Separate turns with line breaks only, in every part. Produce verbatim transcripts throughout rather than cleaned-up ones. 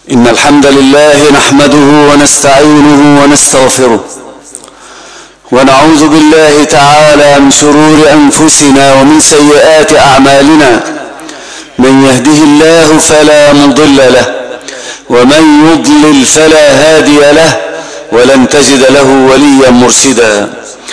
إن الحمد لله نحمده ونستعينه ونستغفره ونعوذ بالله تعالى من شرور أنفسنا ومن سيئات أعمالنا. من يهده الله فلا مضل له ومن يضلل فلا هادي له ولن تجد له وليا مرشدا.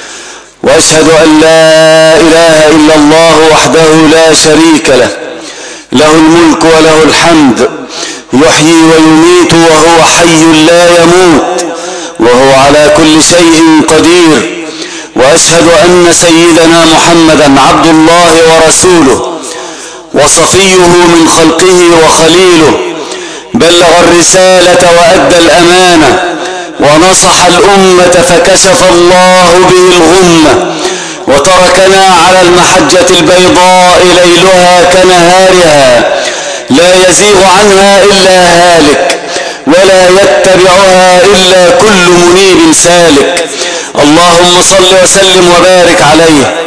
وأشهد أن لا إله إلا الله وحده لا شريك له، له الملك وله الحمد، يحيي ويميت وهو حي لا يموت وهو على كل شيء قدير. وأشهد أن سيدنا محمدا عبد الله ورسوله وصفيه من خلقه وخليله، بلغ الرسالة وأدى الأمانة ونصح الأمة فكشف الله به الغمة، وتركنا على المحجة البيضاء ليلها كنهارها لا يزيغ عنها إلا هالك ولا يتبعها إلا كل منيب سالك. اللهم صل وسلم وبارك عليه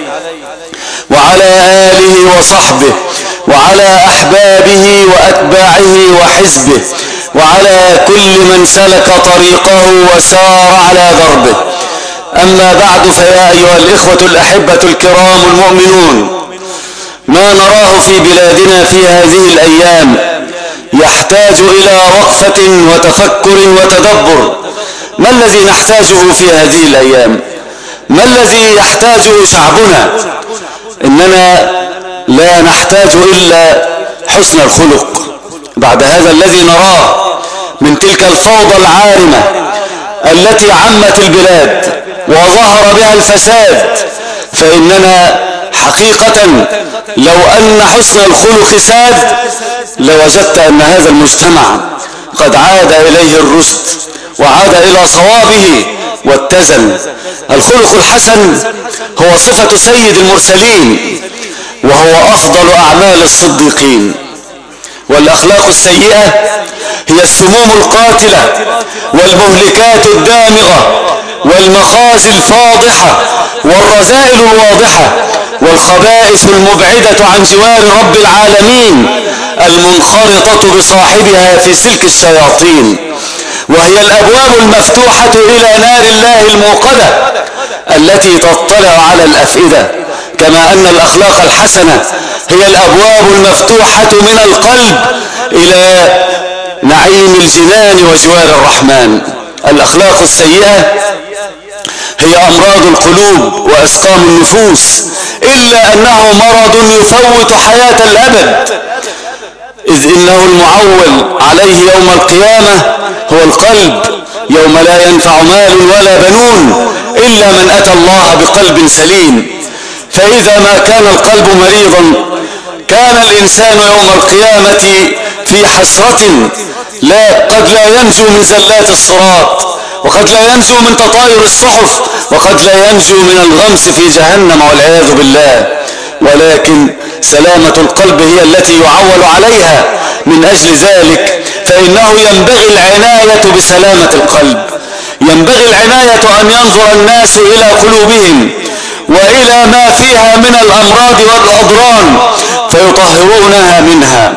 وعلى آله وصحبه وعلى أحبابه وأتباعه وحزبه وعلى كل من سلك طريقه وسار على دربه. أما بعد، فيا أيها الإخوة الأحبة الكرام المؤمنون، ما نراه في بلادنا في هذه الأيام يحتاج إلى وقفة وتفكر وتدبر. ما الذي نحتاجه في هذه الأيام؟ ما الذي يحتاجه شعبنا؟ إننا لا نحتاج إلا حسن الخلق بعد هذا الذي نراه من تلك الفوضى العارمة التي عمت البلاد وظهر بها الفساد. فإننا حقيقة لو أن حسن الخلق ساد لوجدت أن هذا المجتمع قد عاد إليه الرشد وعاد إلى صوابه واتزن. الخلق الحسن هو صفة سيد المرسلين وهو أفضل أعمال الصديقين، والأخلاق السيئة هي السموم القاتلة والمهلكات الدامغة والمخازي الفاضحة والرذائل الواضحة والخبائث المبعدة عن جوار رب العالمين المنخرطة بصاحبها في سلك الشياطين، وهي الأبواب المفتوحة إلى نار الله الموقدة التي تطلع على الأفئدة، كما أن الأخلاق الحسنة هي الأبواب المفتوحة من القلب إلى نعيم الجنان وجوار الرحمن. الأخلاق السيئة هي أمراض القلوب وأسقام النفوس، إلا أنه مرض يفوت حياة الأبد، إذ إنه المعول عليه يوم القيامة هو القلب، يوم لا ينفع مال ولا بنون إلا من أتى الله بقلب سليم. فإذا ما كان القلب مريضا كان الإنسان يوم القيامة في حسرة، لا قد لا ينجو من زلات الصراط، وقد لا ينجو من تطاير الصحف، وقد لا ينجو من الغمس في جهنم والعياذ بالله. ولكن سلامة القلب هي التي يعول عليها. من أجل ذلك فإنه ينبغي العناية بسلامة القلب، ينبغي العناية أن ينظر الناس إلى قلوبهم وإلى ما فيها من الأمراض والأضران فيطهرونها منها.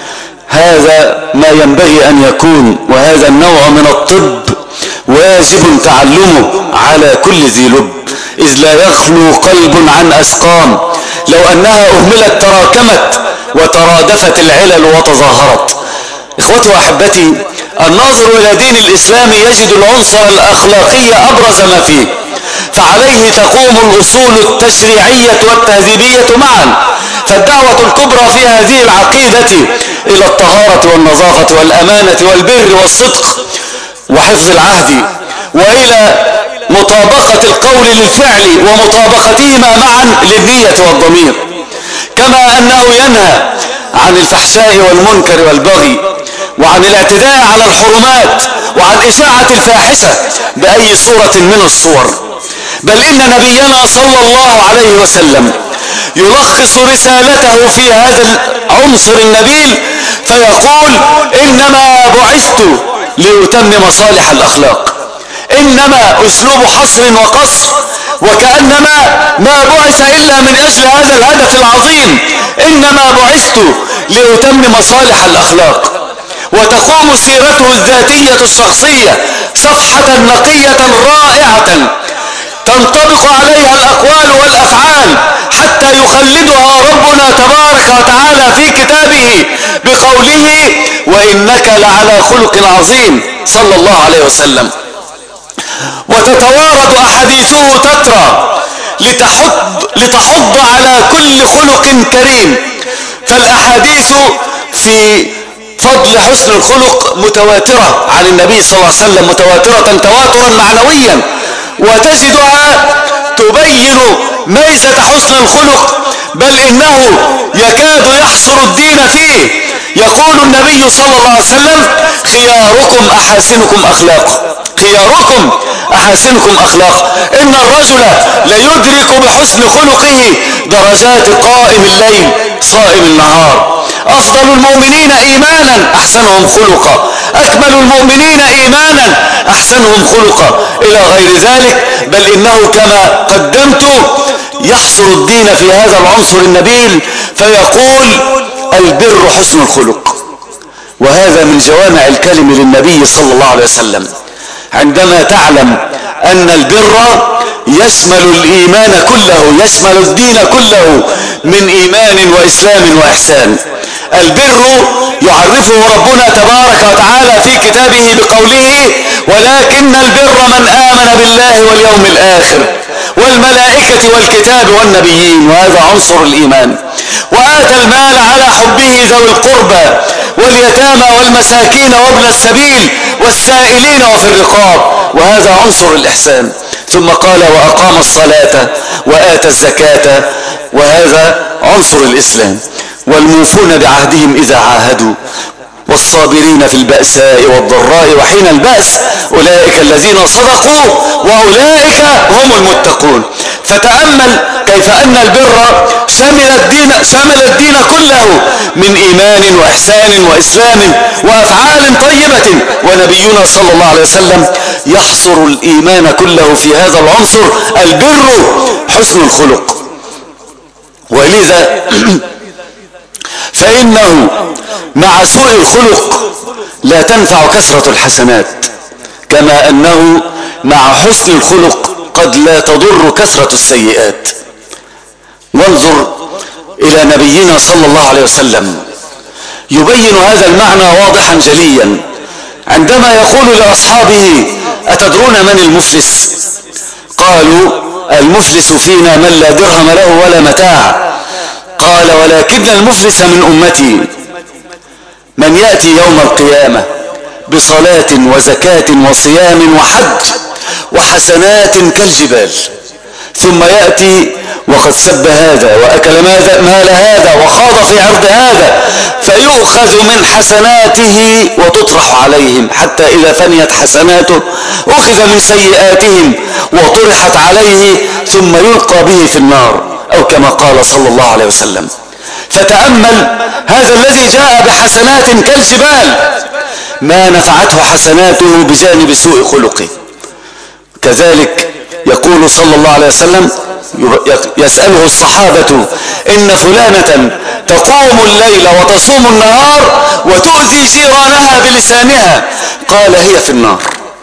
هذا ما ينبغي أن يكون، وهذا النوع من الطب واجب تعلمه على كل ذي لب، إذ لا يخلو قلب عن أسقام، لو أنها أهملت تراكمت وترادفت العلل وتظاهرت. إخوتي وأحبتي، الناظر إلى دين الإسلام يجد العنصر الأخلاقي أبرز ما فيه، فعليه تقوم الأصول التشريعية والتهذيبية معا. فالدعوة الكبرى في هذه العقيدة إلى الطهارة والنظافة والأمانة والبر والصدق وحفظ العهد، وإلى مطابقة القول للفعل ومطابقتهما معا للنية والضمير، كما أنه ينهى عن الفحشاء والمنكر والبغي وعن الاعتداء على الحرمات وعن إشاعة الفاحشة بأي صورة من الصور. بل إن نبينا صلى الله عليه وسلم يلخص رسالته في هذا العنصر النبيل فيقول: إنما بعثت لأتمم صالح الأخلاق. إنما أسلوب حصر وقصر، وكأنما ما بعث إلا من أجل هذا الهدف العظيم. إنما بعثت لأتمم صالح الأخلاق. وتقوم سيرته الذاتية الشخصية صفحة نقية رائعة تنطبق عليها الأقوال والأفعال حتى يخلدها ربنا تبارك وتعالى في كتابه بقوله وإنك لعلى خلق عظيم صلى الله عليه وسلم. وتتوارد أحاديثه تترى لتحض, لتحض على كل خلق كريم، فالأحاديث في فضل حسن الخلق متواترة عن النبي صلى الله عليه وسلم، متواترة تواترا معنويا، وتجدها تبين ميزة حسن الخلق، بل إنه يكاد يحصر الدين فيه. يقول النبي صلى الله عليه وسلم خياركم أحاسنكم أخلاقا، خياركم أحاسنكم أخلاقا. إن الرجل ليدرك بحسن خلقه درجات قائم الليل صائم النهار. أفضل المؤمنين إيمانا أحسنهم خلقا، أكمل المؤمنين إيمانا أحسنهم خلقا، إلى غير ذلك. بل إنه كما قدمت يحصر الدين في هذا العنصر النبيل فيقول البر حسن الخلق. وهذا من جوامع الكلم للنبي صلى الله عليه وسلم، عندما تعلم أن البر يشمل الإيمان كله، يشمل الدين كله من إيمان وإسلام وإحسان. البر يعرفه ربنا تبارك وتعالى في كتابه بقوله ولكن البر من آمن بالله واليوم الآخر والملائكة والكتاب والنبيين، وهذا عنصر الإيمان. وآتى المال على حبه ذوي القربى واليتامى والمساكين وابن السبيل والسائلين وفي الرقاب، وهذا عنصر الإحسان. ثم قال وأقام الصلاة وآتى الزكاة، وهذا عنصر الإسلام. والموفون بعهدهم إذا عاهدوا والصابرين في البأساء والضراء وحين البأس أولئك الذين صدقوا وأولئك هم المتقون. فتأمل كيف أن البر شمل الدين, شمل الدين كله من إيمان وإحسان وإسلام وأفعال طيبة. ونبينا صلى الله عليه وسلم يحصر الإيمان كله في هذا العنصر البر حسن الخلق. ولذا فإنه مع سوء الخلق لا تنفع كثرة الحسنات، كما أنه مع حسن الخلق قد لا تضر كثرة السيئات. وانظر إلى نبينا صلى الله عليه وسلم يبين هذا المعنى واضحا جليا عندما يقول لأصحابه أتدرون من المفلس؟ قالوا المفلس فينا من لا درهم له ولا متاع. قال ولكن المفلس من أمتي من يأتي يوم القيامة بصلاة وزكاة وصيام وحج وحسنات كالجبال، ثم يأتي وقد سب هذا وأكل مال هذا وخاض في عرض هذا، فيؤخذ من حسناته وتطرح عليهم، حتى إذا فنيت حسناته أخذ من سيئاتهم وطرحت عليه ثم يلقى به في النار، أو كما قال صلى الله عليه وسلم. فتأمل هذا الذي جاء بحسنات كالجبال ما نفعته حسناته بجانب سوء خلقه. كذلك يقول صلى الله عليه وسلم يسأله الصحابة إن فلانة تقوم الليل وتصوم النهار وتؤذي جيرانها بلسانها، قال هي في النار.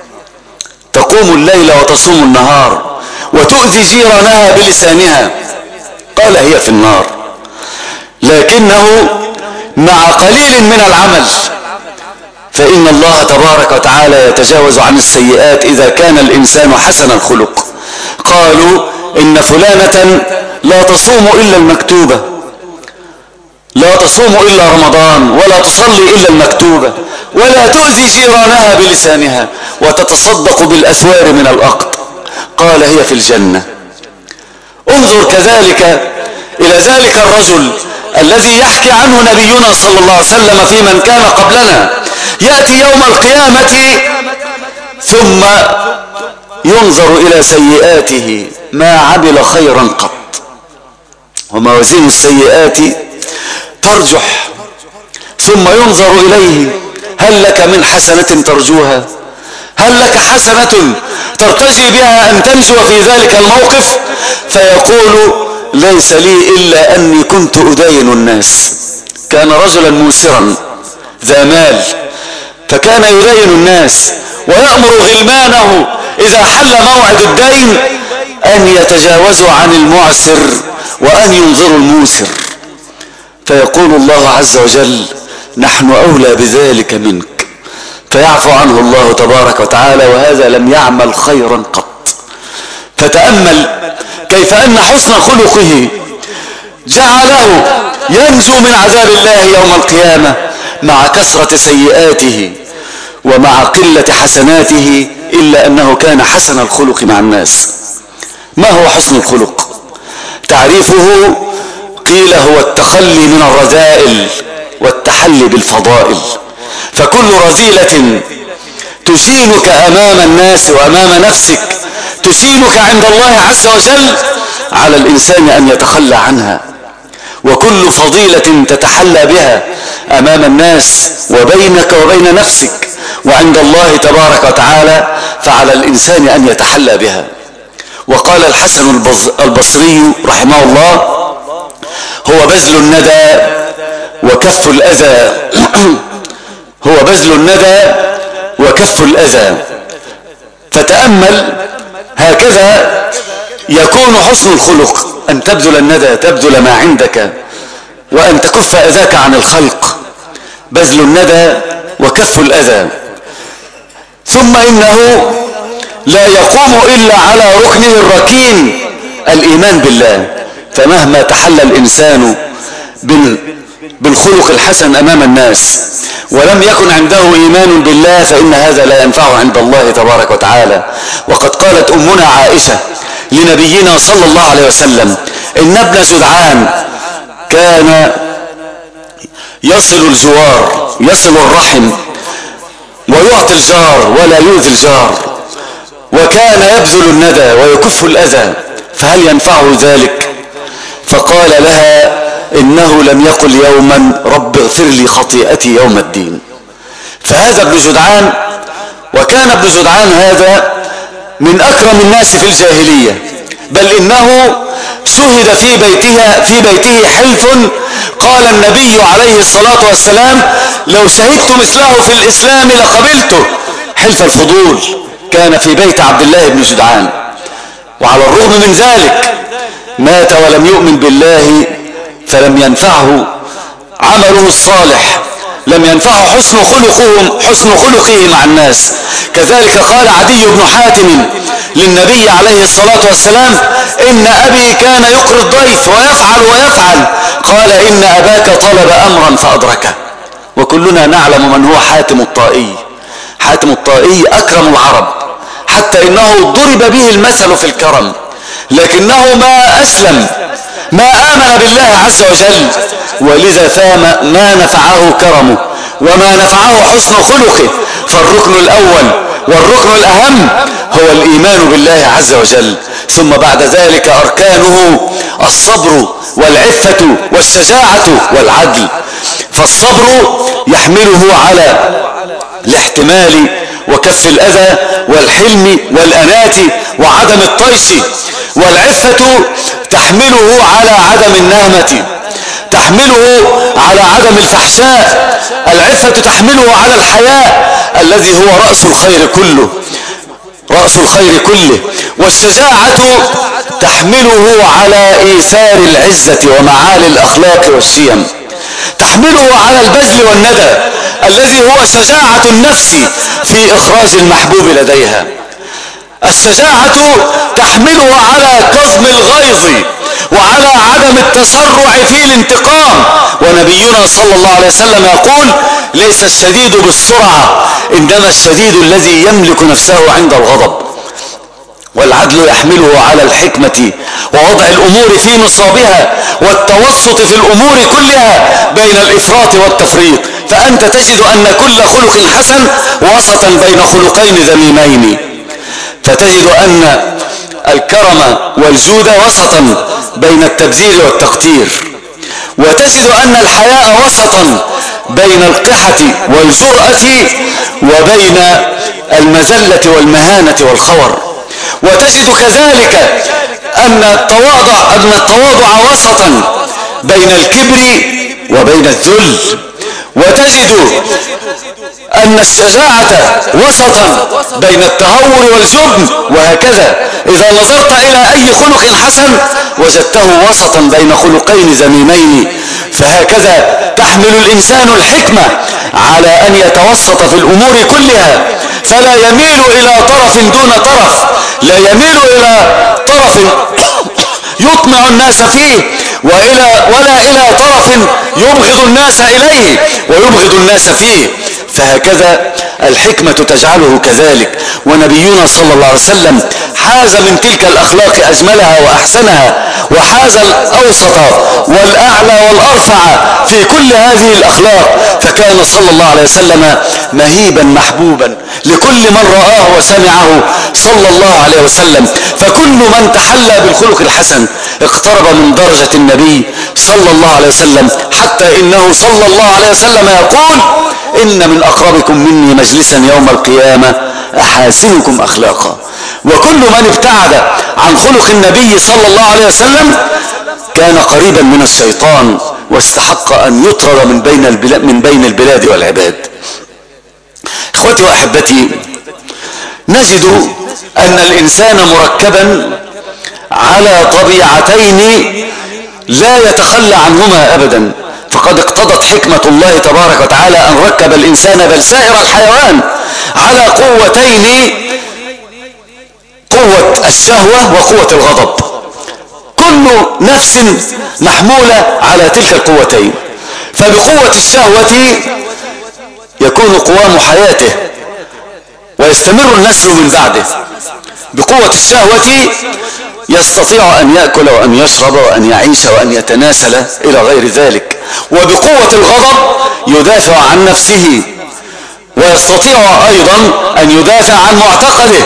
تقوم الليل وتصوم النهار وتؤذي جيرانها بلسانها، قال هي في النار. لكنه مع قليل من العمل فإن الله تبارك وتعالى يتجاوز عن السيئات إذا كان الإنسان حسن الخلق. قالوا إن فلانة لا تصوم إلا المكتوبة، لا تصوم إلا رمضان، ولا تصلي إلا المكتوبة، ولا تؤذي جيرانها بلسانها، وتتصدق بالأثوار من الأقط، قال هي في الجنة. انظر كذلك إلى ذلك الرجل الذي يحكي عنه نبينا صلى الله عليه وسلم في من كان قبلنا، يأتي يوم القيامة ثم ينظر إلى سيئاته ما عمل خيرا قط، وموازين السيئات ترجح، ثم ينظر إليه هل لك من حسنة ترجوها؟ هل لك حسنة ترتجي بها أن تنجو في ذلك الموقف؟ فيقول ليس لي إلا أني كنت أدين الناس. كان رجلا موسرا ذا مال، فكان يدين الناس ويأمر غلمانه إذا حل موعد الدين أن يتجاوزوا عن المعسر وأن ينظروا الموسر، فيقول الله عز وجل نحن أولى بذلك منك، فيعفو عنه الله تبارك وتعالى، وهذا لم يعمل خيرا قط. فتأمل كيف أن حسن خلقه جعله ينجو من عذاب الله يوم القيامة مع كثرة سيئاته ومع قلة حسناته، إلا أنه كان حسن الخلق مع الناس. ما هو حسن الخلق؟ تعريفه قيل هو التخلي من الرذائل والتحلي بالفضائل، فكل رذيلة تشينك أمام الناس وأمام نفسك تشينك عند الله عز وجل على الإنسان أن يتخلى عنها، وكل فضيلة تتحلى بها أمام الناس وبينك وبين نفسك وعند الله تبارك وتعالى فعلى الإنسان أن يتحلى بها. وقال الحسن البصري رحمه الله هو بذل الندى وكف الأذى هو بذل الندى وكف الأذى. فتأمل هكذا يكون حسن الخلق، أن تبذل الندى، تبذل ما عندك، وأن تكف أذاك عن الخلق، بذل الندى وكف الأذى. ثم إنه لا يقوم إلا على ركنه الركين الإيمان بالله، فمهما تحلى الإنسان بالخلق الحسن أمام الناس ولم يكن عنده إيمان بالله فإن هذا لا ينفعه عند الله تبارك وتعالى. وقد قالت أمنا عائشة لنبينا صلى الله عليه وسلم إن ابن جدعان كان يصل الجوار، يصل الرحم، ويعطي الجار ولا يؤذي الجار، وكان يبذل الندى ويكف الأذى، فهل ينفعه ذلك؟ فقال لها إنه لم يقل يوما رب اغفر لي خطيئتي يوم الدين. فهذا ابن جدعان، وكان ابن جدعان هذا من أكرم الناس في الجاهلية، بل إنه شهد في بيتها في بيته حلف قال النبي عليه الصلاة والسلام لو شهدت مثله في الإسلام لقبلته، حلف الفضول كان في بيت عبد الله بن جدعان. وعلى الرغم من ذلك مات ولم يؤمن بالله، فلم ينفعه عمله الصالح، لم ينفعه حسن خلقه حسن خلقه مع الناس. كذلك قال عدي بن حاتم للنبي عليه الصلاة والسلام إن أبي كان يقري الضيف ويفعل ويفعل، قال إن أباك طلب أمرا فأدركه. وكلنا نعلم من هو حاتم الطائي. حاتم الطائي أكرم العرب، حتى إنه ضرب به المثل في الكرم، لكنه ما أسلم، ما آمن بالله عز وجل، ولذا فما نفعه كرمه وما نفعه حسن خلقه. فالركن الأول والركن الأهم هو الإيمان بالله عز وجل، ثم بعد ذلك أركانه الصبر والعفة والشجاعة والعدل. فالصبر يحمله على الاحتمال وكف الأذى والحلم والأنات وعدم الطيش، والعفة تحمله على عدم النهمة، تحمله على عدم الفحشاء، العفة تحمله على الحياء الذي هو رأس الخير كله رأس الخير كله والشجاعة تحمله على إيثار العزة ومعالي الأخلاق والشيم، تحمله على البذل والندى الذي هو شجاعة النفس في إخراج المحبوب لديها. الشجاعة تحمله على كظم الغيظ وعلى عدم التسرع في الانتقام. ونبينا صلى الله عليه وسلم يقول ليس الشديد بالسرعة إنما الشديد الذي يملك نفسه عند الغضب. والعدل يحمله على الحكمة ووضع الأمور في نصابها والتوسط في الأمور كلها بين الإفراط والتفريط. فأنت تجد أن كل خلق حسن وسطا بين خلقين ذميمين، فتجد أن الكرم والجود وسطا بين التبذير والتقتير، وتجد أن الحياء وسطا بين القحة والجرأة وبين المذلة والمهانة والخور، وتجد كذلك أن التواضع أن التواضع وسطا بين الكبر وبين الذل، وتجد أن الشجاعة وسطا بين التهور والجبن، وهكذا إذا نظرت إلى أي خلق حسن وجدته وسطا بين خلقين ذميمين. فهكذا تحمل الإنسان الحكمة على أن يتوسط في الأمور كلها، فلا يميل إلى طرف دون طرف، لا يميل إلى طرف يطمع الناس فيه وإلى ولا إلى طرف يبغض الناس إليه ويبغض الناس فيه. فهكذا الحكمة تجعله كذلك. ونبينا صلى الله عليه وسلم حاز من تلك الأخلاق أجملها وأحسنها، وحاز الأوسط والأعلى والأرفع في كل هذه الأخلاق، فكان صلى الله عليه وسلم مهيبا محبوبا لكل من رآه وسمعه صلى الله عليه وسلم. فكل من تحلى بالخلق الحسن اقترب من درجة النبي صلى الله عليه وسلم، حتى إنه صلى الله عليه وسلم يقول: إن من أقربكم مني مجلسا يوم القيامة أحاسنكم أخلاقا. وكل من ابتعد عن خلق النبي صلى الله عليه وسلم كان قريبا من الشيطان، واستحق أن يطرد من بين البلاد, من بين البلاد والعباد. إخوتي وأحبتي، نجد أن الإنسان مركبا على طبيعتين لا يتخلى عنهما أبدا، فقد اقتضت حكمة الله تبارك وتعالى أن ركب الإنسان بل سائر الحيوان على قوتين: قوة الشهوة وقوة الغضب. كل نفس محمولة على تلك القوتين، فبقوة الشهوة يكون قوام حياته ويستمر النسل من بعده. بقوة الشهوة يستطيع أن يأكل وأن يشرب وأن يعيش وأن يتناسل إلى غير ذلك. وبقوة الغضب يدافع عن نفسه، ويستطيع أيضا أن يدافع عن معتقده.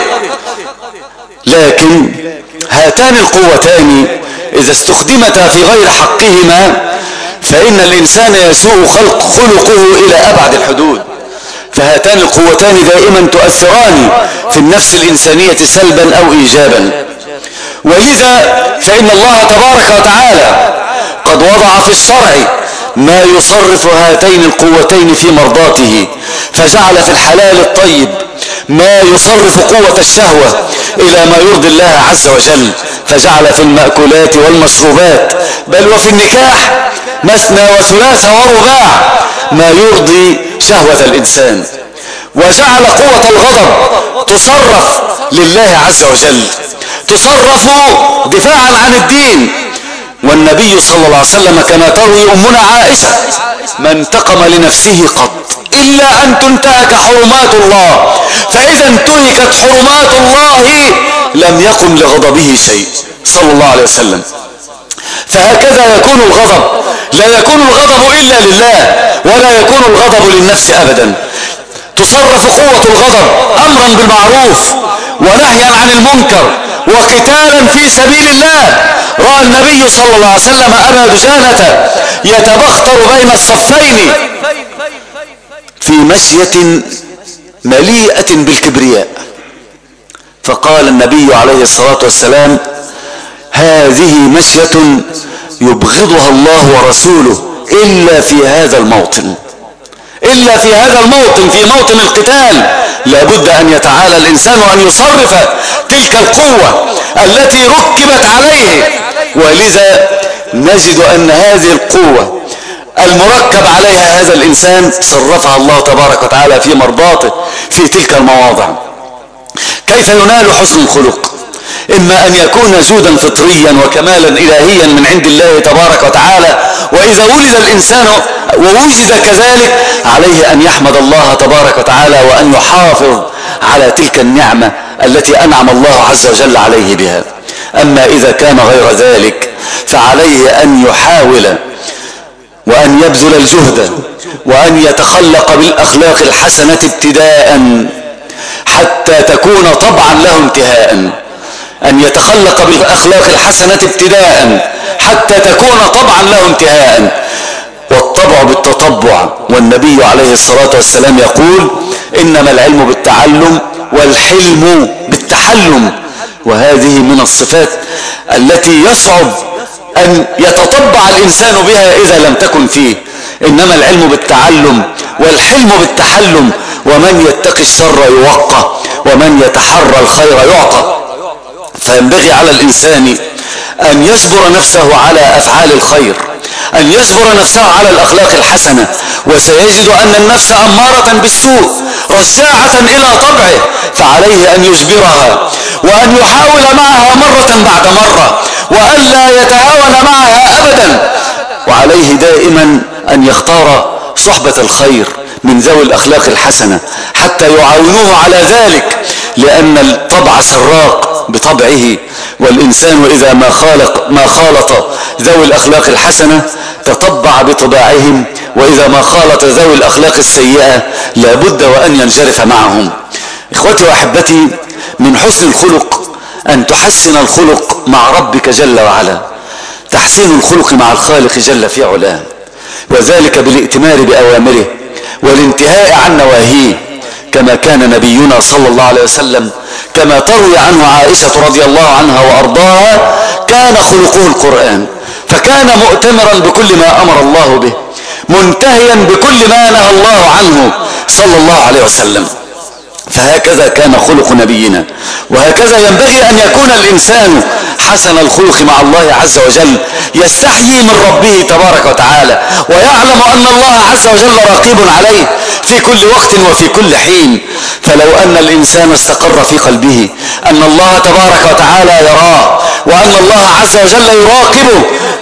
لكن هاتان القوتان إذا استخدمتا في غير حقهما فإن الإنسان يسوء خلق خلقه إلى أبعد الحدود. فهاتان القوتان دائما تؤثران في النفس الإنسانية سلبا أو إيجابا. ولذا فإن الله تبارك وتعالى قد وضع في الشرع ما يصرف هاتين القوتين في مرضاته، فجعل في الحلال الطيب ما يصرف قوة الشهوة إلى ما يرضي الله عز وجل، فجعل في المأكولات والمشروبات بل وفي النكاح مثنى وثلاث ورباع ما يرضي شهوة الإنسان، وجعل قوة الغضب تصرف لله عز وجل، تصرف دفاعا عن الدين. والنبي صلى الله عليه وسلم كما تروي أمنا عائشة: ما انتقم لنفسه قط إلا أن تنتهك حرمات الله، فإذا انتهكت حرمات الله لم يقم لغضبه شيء صلى الله عليه وسلم. فهكذا يكون الغضب، لا يكون الغضب إلا لله، ولا يكون الغضب للنفس أبدا. تصرف قوة الغضب أمرا بالمعروف ونهيا عن المنكر وقتالا في سبيل الله. رأى النبي صلى الله عليه وسلم أبا دجانة يتبختر بين الصفين في مشية مليئة بالكبرياء، فقال النبي عليه الصلاة والسلام: هذه مشية يبغضها الله ورسوله إلا في هذا الموطن، إلا في هذا الموطن، في موطن القتال لابد أن يتعالى الإنسان وأن يصرف تلك القوة التي ركبت عليه. ولذا نجد أن هذه القوة المركب عليها هذا الإنسان صرفها الله تبارك وتعالى في مرضاته في تلك المواضع. كيف ينال حسن الخلق؟ إما أن يكون جودا فطريا وكمالا إلهيا من عند الله تبارك وتعالى، وإذا ولد الإنسان ووجد كذلك عليه أن يحمد الله تبارك وتعالى وأن يحافظ على تلك النعمة التي أنعم الله عز وجل عليه بها. أما إذا كان غير ذلك فعليه أن يحاول وأن يبذل الجهد وأن يتخلق بالأخلاق الحسنة ابتداء حتى تكون طبعا له انتهاء، أن يتخلق بالأخلاق الحسنة ابتداء حتى تكون طبعا له انتهاء. والطبع بالتطبع، والنبي عليه الصلاة والسلام يقول: إنما العلم بالتعلم والحلم بالتحلم. وهذه من الصفات التي يصعب أن يتطبع الإنسان بها إذا لم تكن فيه. إنما العلم بالتعلم والحلم بالتحلم. ومن يتقي الشر يوقى ومن يتحرى الخير يعطى. فينبغي على الإنسان أن يجبر نفسه على أفعال الخير، أن يجبر نفسه على الأخلاق الحسنة، وسيجد أن النفس أمارة بالسوء رجاعة إلى طبعه، فعليه أن يجبرها وأن يحاول معها مرة بعد مرة وألا يتهاون معها أبدا. وعليه دائما أن يختار صحبة الخير من ذوي الأخلاق الحسنة حتى يعاونوه على ذلك، لأن الطبع سراق بطبعه، والإنسان إذا ما خالق ما خالط ذوي الأخلاق الحسنة تطبع بطباعهم، وإذا ما خالط ذوي الأخلاق السيئة لابد وأن ينجرف معهم. إخوتي وأحبتي، من حسن الخلق أن تحسن الخلق مع ربك جل وعلا، تحسين الخلق مع الخالق جل في علاه، وذلك بالائتمار بأوامره والانتهاء عن نواهيه، كما كان نبينا صلى الله عليه وسلم كما تروي عنه عائشة رضي الله عنها وأرضاها كان خلقه القرآن، فكان مؤتمرا بكل ما أمر الله به، منتهيا بكل ما نهى الله عنه صلى الله عليه وسلم. فهكذا كان خلق نبينا، وهكذا ينبغي أن يكون الإنسان حسن الخلق مع الله عز وجل، يستحيي من ربه تبارك وتعالى، ويعلم أن الله عز وجل رقيب عليه في كل وقت وفي كل حين. فلو أن الإنسان استقر في قلبه أن الله تبارك وتعالى يراه وأن الله عز وجل يراقبه،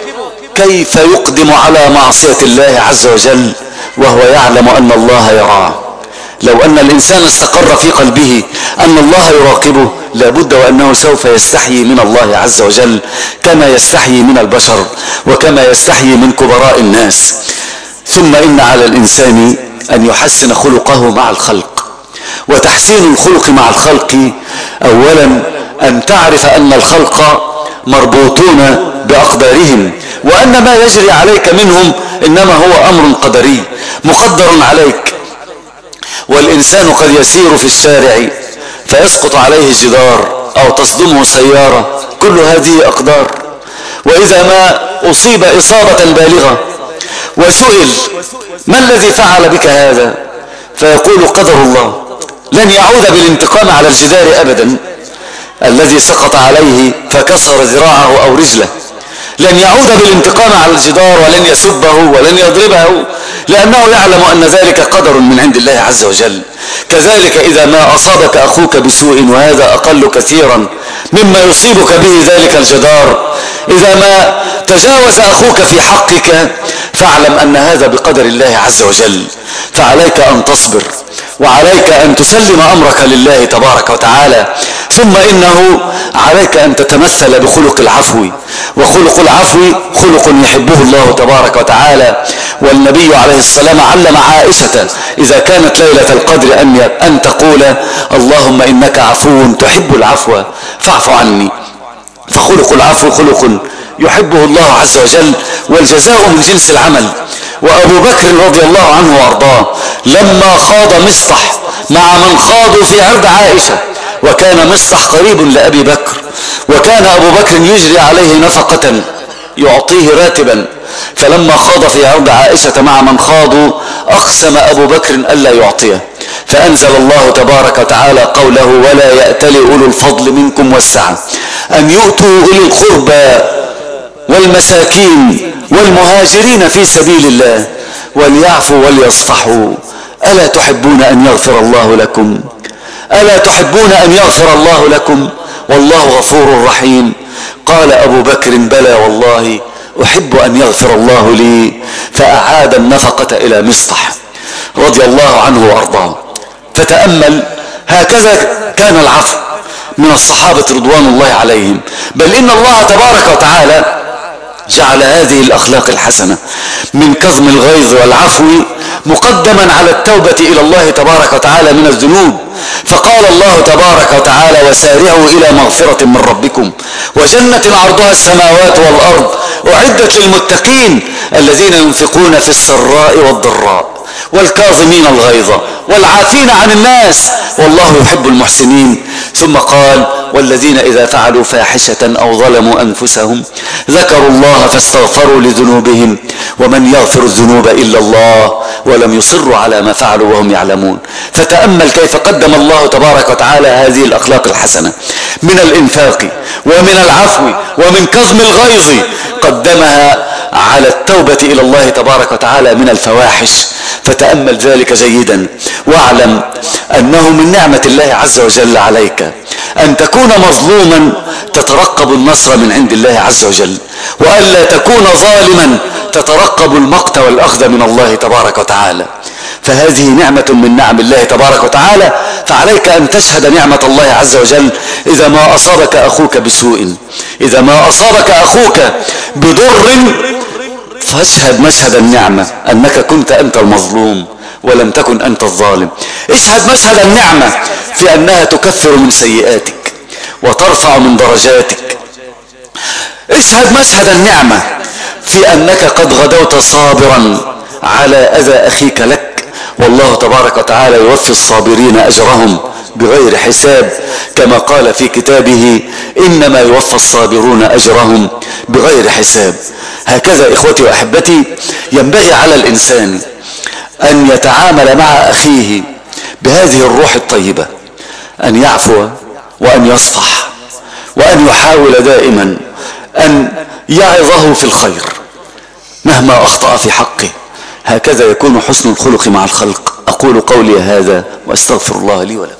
كيف يقدم على معصية الله عز وجل وهو يعلم أن الله يراه؟ لو أن الإنسان استقر في قلبه أن الله يراقبه لابد وأنه سوف يستحيي من الله عز وجل كما يستحيي من البشر وكما يستحيي من كبراء الناس. ثم إن على الإنسان أن يحسن خلقه مع الخلق، وتحسين الخلق مع الخلق أولا أن تعرف أن الخلق مربوطون بأقدارهم، وأن ما يجري عليك منهم إنما هو أمر قدري مقدر عليك. والإنسان قد يسير في الشارع فيسقط عليه جدار أو تصدمه سيارة، كل هذه أقدار. وإذا ما أصيب إصابة بالغة وسئل ما الذي فعل بك هذا، فيقول قدر الله، لن يعود بالانتقام على الجدار أبدا الذي سقط عليه فكسر ذراعه أو رجله، لن يعود بالانتقام على الجدار ولن يسبه ولن يضربه، لأنه يعلم أن ذلك قدر من عند الله عز وجل. كذلك إذا ما أصابك أخوك بسوء، وهذا أقل كثيرا مما يصيبك به ذلك الجدار، إذا ما تجاوز أخوك في حقك فاعلم أن هذا بقدر الله عز وجل. فعليك أن تصبر، وعليك أن تسلم أمرك لله تبارك وتعالى. ثم إنه عليك أن تتمثل بخلق العفو، وخلق العفو خلق يحبه الله تبارك وتعالى. والنبي عليه السلام علم عائشة إذا كانت ليلة القدر أن أن تقول اللهم إنك عفو تحب العفو فاعف عني. فخلق العفو خلق يحبه الله عز وجل، والجزاء من جنس العمل. وأبو بكر رضي الله عنه وأرضاه لما خاض مصطح مع من خاضوا في عرض عائشة، وكان مصطح قريب لأبي بكر، وكان أبو بكر يجري عليه نفقة يعطيه راتبا، فلما خاض في عرض عائشة مع من خاضوا أقسم أبو بكر ألا يعطيه، فأنزل الله تبارك وتعالى قوله ولا يأتل أولو الفضل منكم والسعة أن يؤتوا أولي القربى والمساكين والمهاجرين في سبيل الله وليعفوا وليصفحوا ألا تحبون أن يغفر الله لكم ألا تحبون أن يغفر الله لكم والله غفور رحيم. قال أبو بكر بلى والله أحب أن يغفر الله لي، فأعاد النفقة إلى مصطح رضي الله عنه وأرضاه. فتأمل، هكذا كان العفو من الصحابة رضوان الله عليهم، بل إن الله تبارك وتعالى جعل هذه الأخلاق الحسنة من كظم الغيظ والعفو مقدما على التوبة إلى الله تبارك وتعالى من الذنوب. فقال الله تبارك وتعالى وسارعوا إلى مغفرة من ربكم وجنة عرضها السماوات والأرض أعدت للمتقين الذين ينفقون في السراء والضراء والكاظمين الغيظ والعافين عن الناس والله يحب المحسنين. ثم قال والذين إذا فعلوا فاحشة أو ظلموا أنفسهم ذكروا الله فاستغفروا لذنوبهم ومن يغفر الذنوب إلا الله ولم يصروا على ما فعلوا وهم يعلمون. فتأمل كيف قدم الله تبارك وتعالى هذه الأخلاق الحسنة من الإنفاق ومن العفو ومن كظم الغيظ، قدمها على التوبة إلى الله تبارك وتعالى من الفواحش. فتأمل ذلك جيدا، واعلم أنه من نعمة الله عز وجل عليك أن تكون مظلوما تترقب النصر من عند الله عز وجل، وألا تكون ظالما تترقب المقت والأخذ من الله تبارك وتعالى. فهذه نعمة من نعم الله تبارك وتعالى، فعليك أن تشهد نعمة الله عز وجل. إذا ما أصابك أخوك بسوء، إذا ما أصابك أخوك بضر، فاشهد مشهد النعمة أنك كنت أنت المظلوم ولم تكن أنت الظالم. اشهد مشهد النعمة في أنها تكفر من سيئاتك وترفع من درجاتك. اشهد مشهد النعمة في أنك قد غدوت صابرا على أذى أخيك لك، والله تبارك وتعالى يوفي الصابرين أجرهم بغير حساب، كما قال في كتابه إنما يوفى الصابرون أجرهم بغير حساب. هكذا إخوتي وأحبتي ينبغي على الإنسان أن يتعامل مع أخيه بهذه الروح الطيبة، أن يعفو وأن يصفح وأن يحاول دائما أن يعظه في الخير مهما أخطأ في حقه. هكذا يكون حسن الخلق مع الخلق. أقول قولي هذا وأستغفر الله لي ولكم.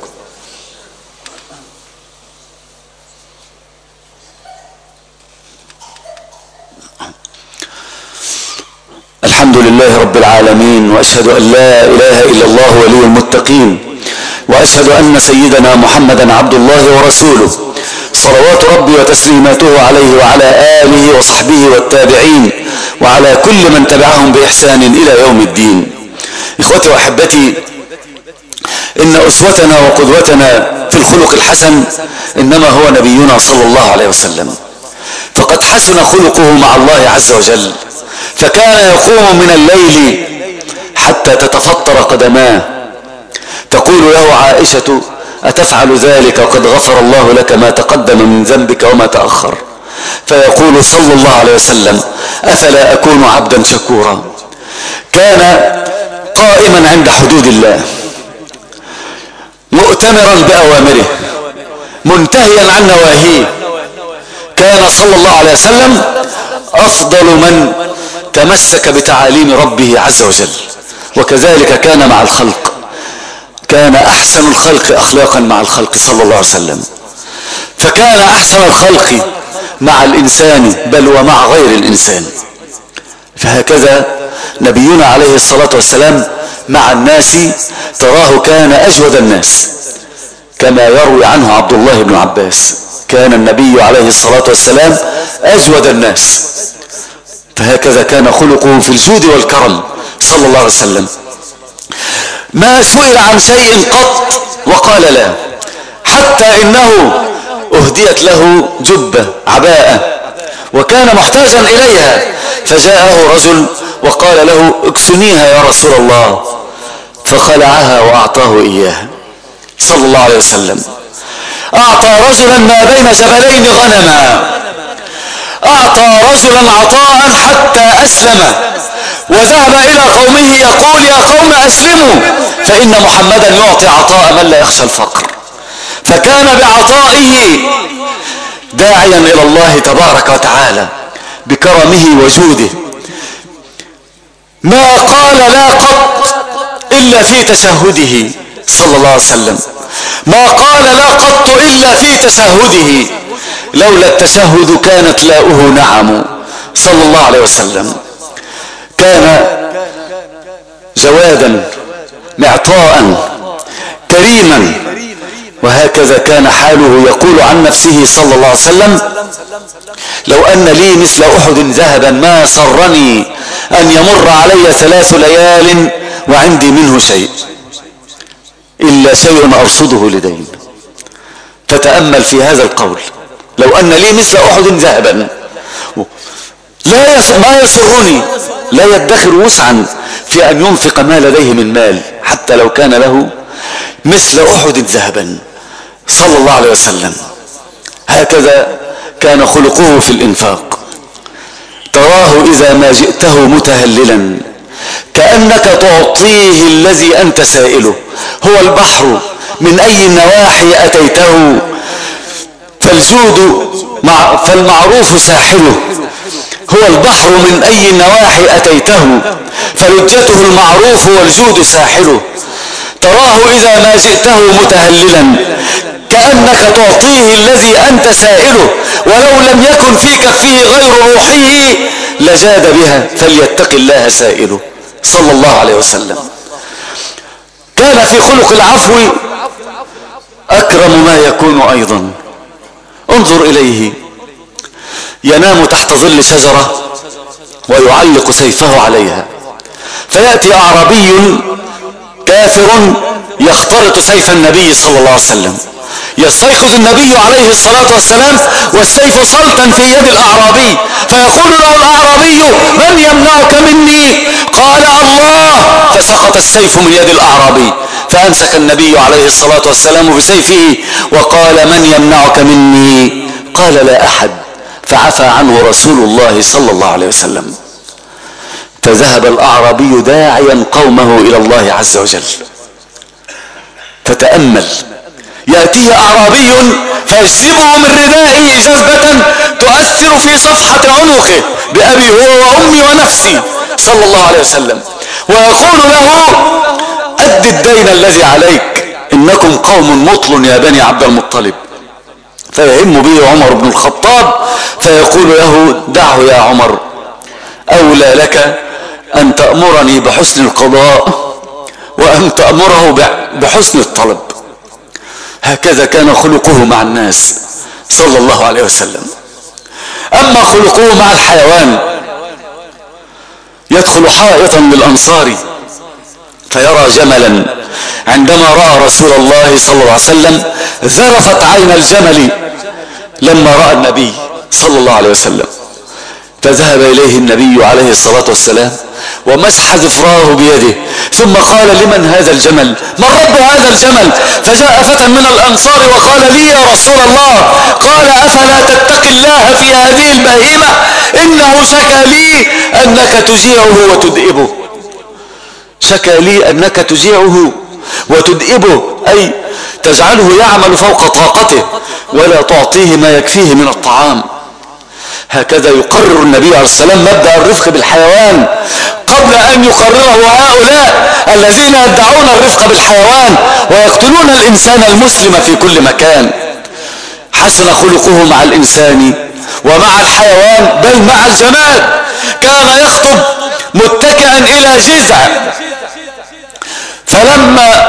الحمد لله رب العالمين، وأشهد أن لا إله إلا الله ولي المتقين، وأشهد أن سيدنا محمدا عبد الله ورسوله، صلوات ربي وتسليماته عليه وعلى آله وصحبه والتابعين وعلى كل من تبعهم بإحسان إلى يوم الدين. إخوتي وأحبتي، إن أسوتنا وقدوتنا في الخلق الحسن إنما هو نبينا صلى الله عليه وسلم، فقد حسن خلقه مع الله عز وجل، فكان يقوم من الليل حتى تتفطر قدماه. تقول له عائشة أتفعل ذلك وقد غفر الله لك ما تقدم من ذنبك وما تأخر؟ فيقول صلى الله عليه وسلم أفلا أكون عبدا شكورا. كان قائما عند حدود الله، مؤتمرا بأوامره، منتهيا عن نواهيه. كان صلى الله عليه وسلم أفضل من تمسك بتعاليم ربه عز وجل، وكذلك كان مع الخلق. كان أحسن الخلق أخلاقا مع الخلق صلى الله عليه وسلم، فكان أحسن الخلق مع الإنسان بل ومع غير الإنسان. فهكذا نبينا عليه الصلاة والسلام مع الناس تراه كان أجود الناس، كما يروي عنه عبد الله بن عباس كان النبي عليه الصلاة والسلام أجود الناس. فهكذا كان خلقه في الجود والكرم صلى الله عليه وسلم. ما سئل عن شيء قط وقال لا، حتى إنه أهديت له جبة عباءة وكان محتاجا إليها، فجاءه رجل وقال له اكسنيها يا رسول الله، فخلعها وأعطاه إياها صلى الله عليه وسلم. أعطى رجلا ما بين جبلين غنما، أعطى رجلا عطاء حتى أسلم، وذهب إلى قومه يقول يا قوم أسلموا فإن محمدا يعطي عطاء من لا يخشى الفقر. فكان بعطائه داعيا إلى الله تبارك وتعالى بكرمه وجوده. ما قال لا قط إلا في تشهده صلى الله عليه وسلم، ما قال لا قط إلا في تشهده، لولا التشهد كانت لاؤه نعم صلى الله عليه وسلم. كان جوادا معطاء كريما، وهكذا كان حاله. يقول عن نفسه صلى الله عليه وسلم لو أن لي مثل أحد ذهبا ما سرني أن يمر علي ثلاث ليال وعندي منه شيء إلا شيء أرصده لدين. فتأمل في هذا القول، لو أن لي مثل أحد ذهبا لا ما يسرني، لا يدخر وسعا في أن ينفق ما لديه من مال حتى لو كان له مثل أحد ذهبا صلى الله عليه وسلم. هكذا كان خلقه في الإنفاق. تراه إذا ما جئته متهللا كأنك تعطيه الذي أنت سائله. هو البحر من أي النواحي أتيته فالجود مع فالمعروف ساحله. هو البحر من أي النواحي أتيته فلجته المعروف والجود ساحله. تراه إذا ما جئته متهللا كأنك تعطيه الذي أنت سائله، ولو لم يكن في كفه غير روحه لجاد بها فليتق الله سائله صلى الله عليه وسلم. كان في خلق العفو أكرم ما يكون أيضا. انظر إليه ينام تحت ظل شجرة ويعلق سيفه عليها، فيأتي أعرابي كافر يخترط سيف النبي صلى الله عليه وسلم، يستيقظ النبي عليه الصلاة والسلام والسيف سلطا في يد الأعرابي، فيقول له الأعرابي: من يمنعك مني؟ قال: الله. فسقط السيف من يد الأعرابي، فأمسك النبي عليه الصلاة والسلام بسيفه وقال: من يمنعك مني؟ قال: لا أحد. فعفى عنه رسول الله صلى الله عليه وسلم. فذهب الأعرابي داعيا قومه إلى الله عز وجل. فتأمل، يأتيه أعرابي فيجذبه من ردائه جذبة تؤثر في صفحة عنقه بأبي هو وأمي ونفسي صلى الله عليه وسلم، ويقول له: أد الدين الذي عليك، إنكم قوم مطل يا بني عبد المطلب. فيهم به عمر بن الخطاب فيقول له: دعه يا عمر، أولى لك أن تأمرني بحسن القضاء وأن تأمره بحسن الطلب. هكذا كان خلقه مع الناس صلى الله عليه وسلم. أما خلقه مع الحيوان، يدخل حائطا للأنصار فيرى جملا، عندما رأى رسول الله صلى الله عليه وسلم ذرفت عين الجمل لما رأى النبي صلى الله عليه وسلم، فذهب إليه النبي عليه الصلاة والسلام ومسح ذفراه بيده، ثم قال: لمن هذا الجمل؟ من رب هذا الجمل؟ فجاء فتى من الأنصار وقال: لي يا رسول الله. قال: أفلا تتقي الله في هذه البهيمة؟ إنه شكى لي أنك تجيعه وتدئبه. شكى لي أنك تجيعه وتدئبه، أي تجعله يعمل فوق طاقته ولا تعطيه ما يكفيه من الطعام. هكذا يقرر النبي عليه السلام مبدأ الرفق بالحيوان قبل أن يقرره هؤلاء الذين يدعون الرفق بالحيوان ويقتلون الإنسان المسلم في كل مكان. حسن خلقه مع الإنسان ومع الحيوان بل مع الجماد. كان يخطب متكئا إلى جذع، فلما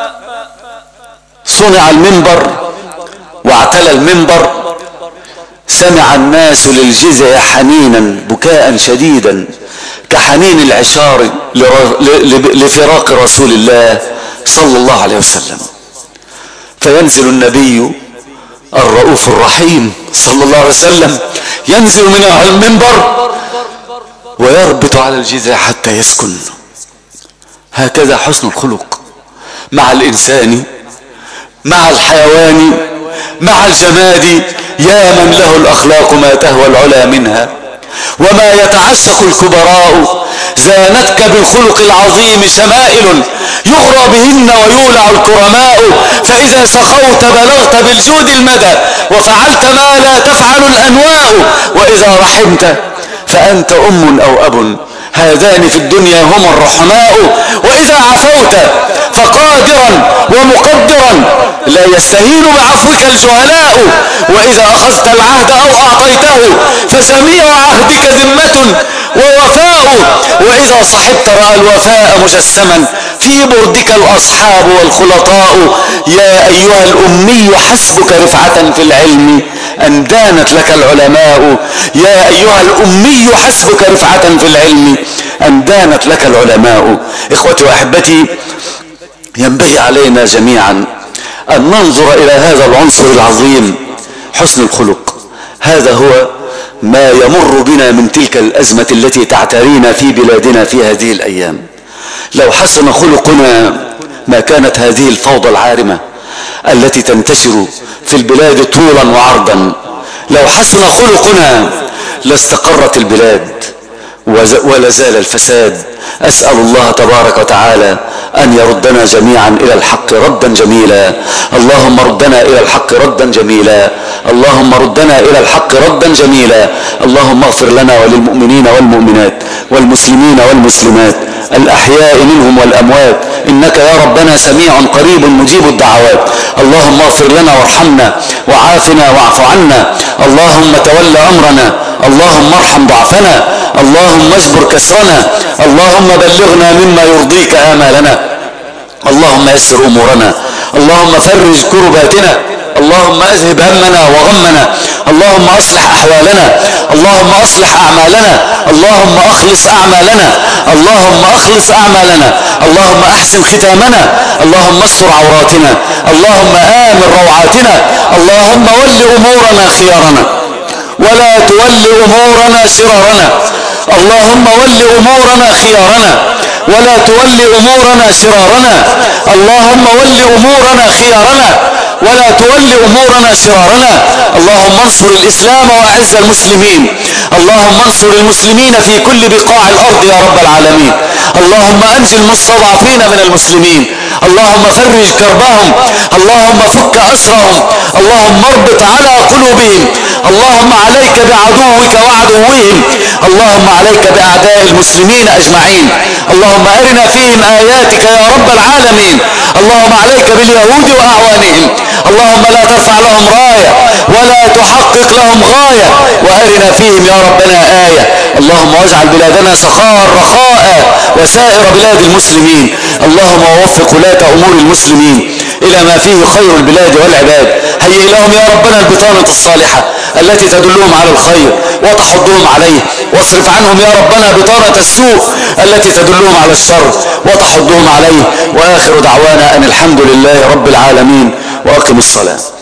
صنع المنبر واعتلى المنبر سمع الناس للجذع حنينا بكاء شديدا كحنين العشار لفراق رسول الله صلى الله عليه وسلم. فينزل النبي الرؤوف الرحيم صلى الله عليه وسلم، ينزل من المنبر ويربط على الجذع حتى يسكن. هكذا حسن الخلق مع الإنسان، مع الحيوان، مع الجماد. يا من له الأخلاق ما تهوى العلا منها، وما يتعشق الكبراء. زانتك بالخلق العظيم شمائل يغرى بهن ويولع الكرماء. فإذا سخوت بلغت بالجود المدى وفعلت ما لا تفعل الأنواء. وإذا رحمت فأنت أم أو أب، هذان في الدنيا هما الرحماء. وإذا عفوت فقادرا ومقدرا لا يستهين بعفوك الجهلاء. وإذا أخذت العهد أو أعطيته فجميع عهدك ذمة ووفاء. وإذا صحبت رأى الوفاء مجسما في بردك الأصحاب والخلطاء. يا أيها الأمي حسبك رفعة في العلم أن دانت لك العلماء. يا أيها الأمي حسبك رفعة في العلم أن دانت لك العلماء. إخوتي وأحبتي، ينبغي علينا جميعا أن ننظر إلى هذا العنصر العظيم حسن الخلق. هذا هو ما يمر بنا من تلك الأزمة التي تعترينا في بلادنا في هذه الأيام. لو حسن خلقنا ما كانت هذه الفوضى العارمة التي تنتشر في البلاد طولا وعرضا. لو حسن خلقنا لاستقرت البلاد ولازال الفساد. أسأل الله تبارك وتعالى أن يردنا جميعا إلى الحق ردا جميلا. اللهم ردنا إلى الحق ردا جميلا. اللهم ردنا إلى الحق ردا جميلا. اللهم اغفر لنا وللمؤمنين والمؤمنات والمسلمين والمسلمات الأحياء منهم والأموات، إنك يا ربنا سميع قريب مجيب الدعوات. اللهم اغفر لنا وارحمنا وعافنا واعف عنا. اللهم تول أمرنا. اللهم ارحم ضعفنا. اللهم اجبر كسرنا. اللهم بلغنا مما يرضيك آمالنا. اللهم يسر أمورنا. اللهم فرج كرباتنا. اللهم اذهب همنا وغمنا. اللهم اصلح احوالنا. اللهم اصلح اعمالنا. اللهم اخلص اعمالنا. اللهم اخلص اعمالنا. اللهم احسن ختامنا. اللهم استر عوراتنا. اللهم آمن روعاتنا. اللهم ول امورنا خيارنا ولا تول امورنا شرارنا. اللهم ول امورنا خيارنا ولا تول امورنا شرارنا. اللهم ول امورنا خيارنا ولا تول امورنا شرارنا. اللهم انصر الاسلام واعز المسلمين. اللهم انصر المسلمين في كل بقاع الارض يا رب العالمين. اللهم انجي المستضعفين من المسلمين. اللهم فرج كربهم. اللهم فك اسرهم. اللهم اربط على قلوبهم. اللهم عليك بعدوك وعدوهم. اللهم عليك باعداء المسلمين اجمعين. اللهم ارنا فيهم اياتك يا رب العالمين. اللهم عليك باليهود واعوانهم. اللهم لا ترفع لهم راية ولا تحقق لهم غاية، وارنا فيهم يا ربنا آية. اللهم واجعل بلادنا سخاء رخاء وسائر بلاد المسلمين. اللهم ووفق ولاة امور المسلمين الى ما فيه خير البلاد والعباد. هيئ لهم يا ربنا البطانة الصالحة التي تدلهم على الخير وتحضهم عليه، واصرف عنهم يا ربنا بطانة السوء التي تدلهم على الشر وتحضهم عليه. واخر دعوانا ان الحمد لله رب العالمين، واقم الصلاة.